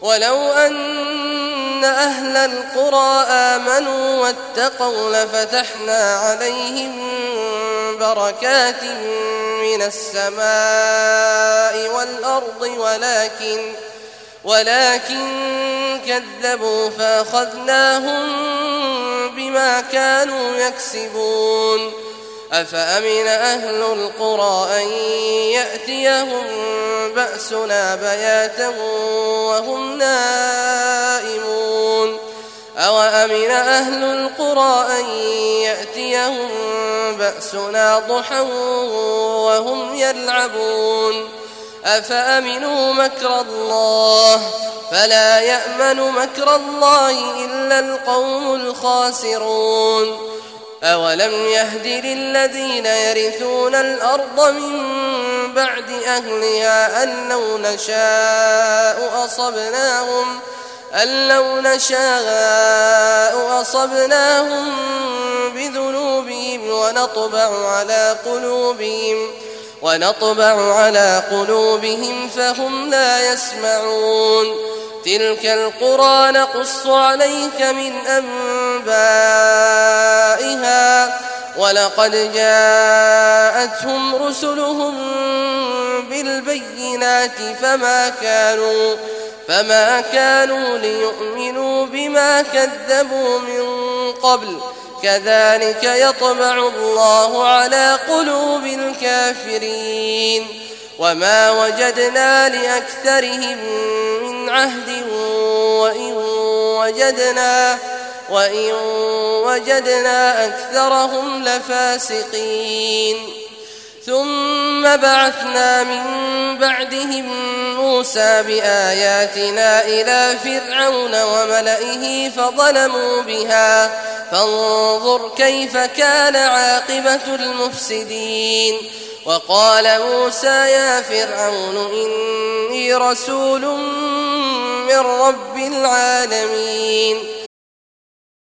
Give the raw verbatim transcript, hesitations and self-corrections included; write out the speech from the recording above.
ولو أن أهل القرى آمنوا واتقوا لفتحنا عليهم بركات من السماء والأرض ولكن ولكن كذبوا فأخذناهم بما كانوا يكسبون. أفأمن أهل القرى أن يأتيهم بأسنا بياتا وهم نائمون أوأمن أهل القرى أن يأتيهم بأسنا ضحى وهم يلعبون أفأمنوا مكر الله فلا يأمن مكر الله إلا القوم الخاسرون. أولم يهد للذين يرثون الأرض من بعد أهلها أن لو نشاء أصبناهم أن لو نشاء أصبناهم بذنوبهم ونطبع على قلوبهم ونطبع على قلوبهم فهم لا يسمعون. تلك القرى نقص عليك من أنبائها ولقد جاءتهم رسلهم بالبينات فما كانوا فما كانوا ليؤمنوا بما كذبوا من قبل كذلك يطبع الله على قلوب الكافرين. وما وجدنا لأكثرهم من عهد وإن وجدنا, وإن وجدنا أكثرهم لفاسقين. ثم بعثنا من بعدهم موسى بآياتنا إلى فرعون وملئه فظلموا بها فانظر كيف كان عاقبة المفسدين. وقال موسى يا فرعون إني رسول من رب العالمين